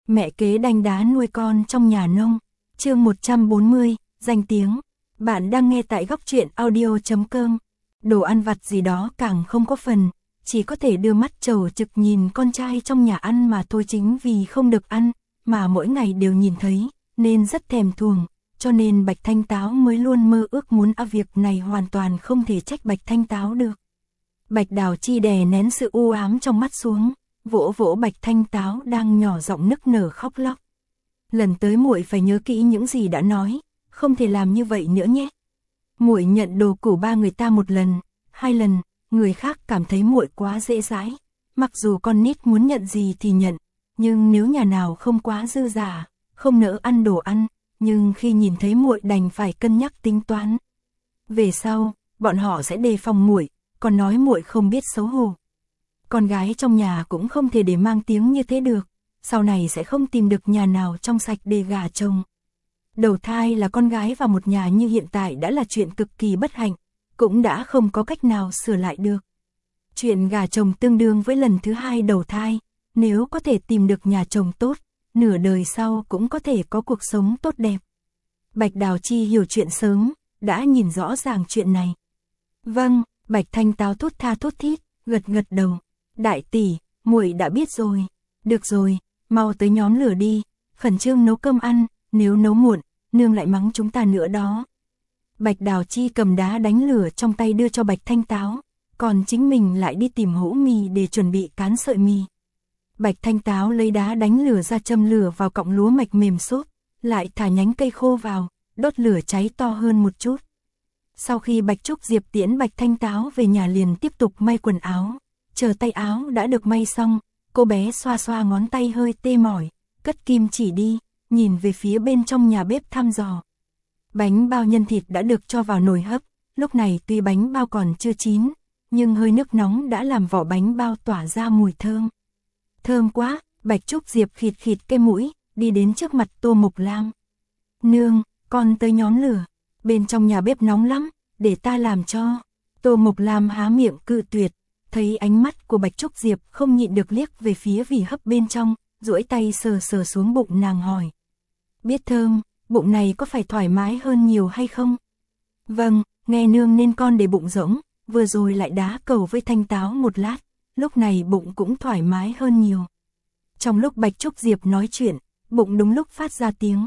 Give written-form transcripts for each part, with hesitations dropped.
Mẹ kế đanh đá nuôi con trong nhà nông. Chương 140, danh tiếng. Bạn đang nghe tại góc truyện audio.com. Đồ ăn vặt gì đó càng không có phần, chỉ có thể đưa mắt trầu trực nhìn con trai trong nhà ăn mà thôi, chính vì không được ăn, mà mỗi ngày đều nhìn thấy, nên rất thèm thuồng, cho nên Bạch Thanh Táo mới luôn mơ ước muốn việc này hoàn toàn không thể trách Bạch Thanh Táo được. Bạch Đào Chi đè nén sự u ám trong mắt xuống, vỗ vỗ Bạch Thanh Táo đang nhỏ giọng nức nở khóc lóc. Lần tới muội phải nhớ kỹ những gì đã nói, không thể làm như vậy nữa nhé. Muội nhận đồ của ba người ta một lần, hai lần, người khác cảm thấy muội quá dễ dãi. Mặc dù con nít muốn nhận gì thì nhận, nhưng nếu nhà nào không quá dư dả, không nỡ ăn đồ ăn, nhưng khi nhìn thấy muội đành phải cân nhắc tính toán. Về sau, bọn họ sẽ đề phòng muội, còn nói muội không biết xấu hổ. Con gái trong nhà cũng không thể để mang tiếng như thế được, sau này sẽ không tìm được nhà nào trong sạch để gả chồng. Đầu thai là con gái vào một nhà như hiện tại đã là chuyện cực kỳ bất hạnh, cũng đã không có cách nào sửa lại được. Chuyện gả chồng tương đương với lần thứ hai đầu thai, nếu có thể tìm được nhà chồng tốt, nửa đời sau cũng có thể có cuộc sống tốt đẹp. Bạch Đào Chi hiểu chuyện sớm, đã nhìn rõ ràng chuyện này. Vâng, Bạch Thanh Táo thốt tha thốt thít, gật gật đầu. Đại tỷ, muội đã biết rồi. Được rồi, mau tới nhóm lửa đi, khẩn trương nấu cơm ăn, nếu nấu muộn, nương lại mắng chúng ta nữa đó. Bạch Đào Chi cầm đá đánh lửa trong tay đưa cho Bạch Thanh Táo, còn chính mình lại đi tìm hũ mì để chuẩn bị cán sợi mì. Bạch Thanh Táo lấy đá đánh lửa ra châm lửa vào cọng lúa mạch mềm xốp, lại thả nhánh cây khô vào, đốt lửa cháy to hơn một chút. Sau khi Bạch Trúc Diệp tiễn Bạch Thanh Táo về nhà liền tiếp tục may quần áo, chờ tay áo đã được may xong, cô bé xoa xoa ngón tay hơi tê mỏi, cất kim chỉ đi, nhìn về phía bên trong nhà bếp thăm dò. Bánh bao nhân thịt đã được cho vào nồi hấp, lúc này tuy bánh bao còn chưa chín, nhưng hơi nước nóng đã làm vỏ bánh bao tỏa ra mùi thơm. Thơm quá, Bạch Trúc Diệp khịt khịt cái mũi, đi đến trước mặt Tô Mộc Lam. Nương, con tới nhóm lửa, bên trong nhà bếp nóng lắm, để ta làm cho. Tô Mộc Lam há miệng cự tuyệt, thấy ánh mắt của Bạch Trúc Diệp không nhịn được liếc về phía vỉ hấp bên trong, duỗi tay sờ sờ xuống bụng nàng hỏi. Biết thơm, bụng này có phải thoải mái hơn nhiều hay không? Vâng, nghe nương nên con để bụng rỗng, vừa rồi lại đá cầu với Thanh Táo một lát, lúc này bụng cũng thoải mái hơn nhiều. Trong lúc Bạch Trúc Diệp nói chuyện, bụng đúng lúc phát ra tiếng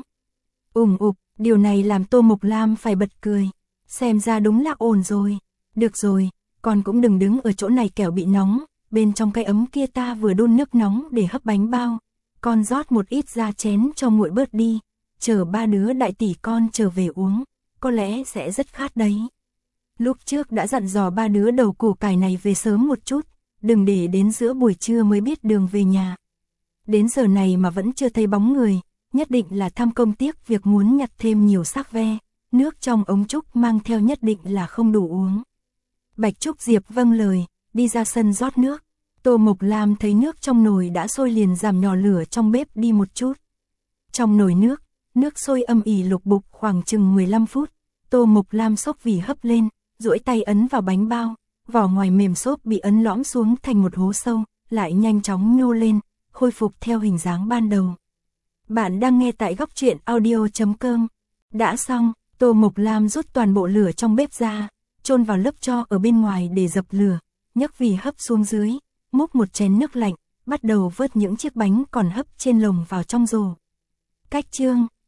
ục, điều này làm Tô Mộc Lam phải bật cười, xem ra đúng là ổn rồi. Được rồi, con cũng đừng đứng ở chỗ này kẻo bị nóng, bên trong cái ấm kia ta vừa đun nước nóng để hấp bánh bao, con rót một ít ra chén cho nguội bớt đi, chờ ba đứa đại tỷ con trở về uống, có lẽ sẽ rất khát đấy. Lúc trước đã dặn dò ba đứa đầu củ cải này về sớm một chút, đừng để đến giữa buổi trưa mới biết đường về nhà. Đến giờ này mà vẫn chưa thấy bóng người, nhất định là tham công tiếc việc muốn nhặt thêm nhiều xác ve, nước trong ống trúc mang theo nhất định là không đủ uống. Bạch Trúc Diệp vâng lời, đi ra sân rót nước. Tô Mộc Lam thấy nước trong nồi đã sôi liền giảm nhỏ lửa trong bếp đi một chút. Trong nồi nước sôi âm ỉ lục bục khoảng chừng 15 phút. Tô Mộc Lam xốc vỉ hấp lên, duỗi tay ấn vào bánh bao, vỏ ngoài mềm xốp bị ấn lõm xuống thành một hố sâu, lại nhanh chóng nhô lên, khôi phục theo hình dáng ban đầu. Bạn đang nghe tại góc truyện audio.com. Đã xong, Tô Mộc Lam rút toàn bộ lửa trong bếp ra, chôn vào lớp tro ở bên ngoài để dập lửa, nhấc vỉ hấp xuống dưới, múc một chén nước lạnh, bắt đầu vớt những chiếc bánh còn hấp trên lồng vào trong rổ. Cách chương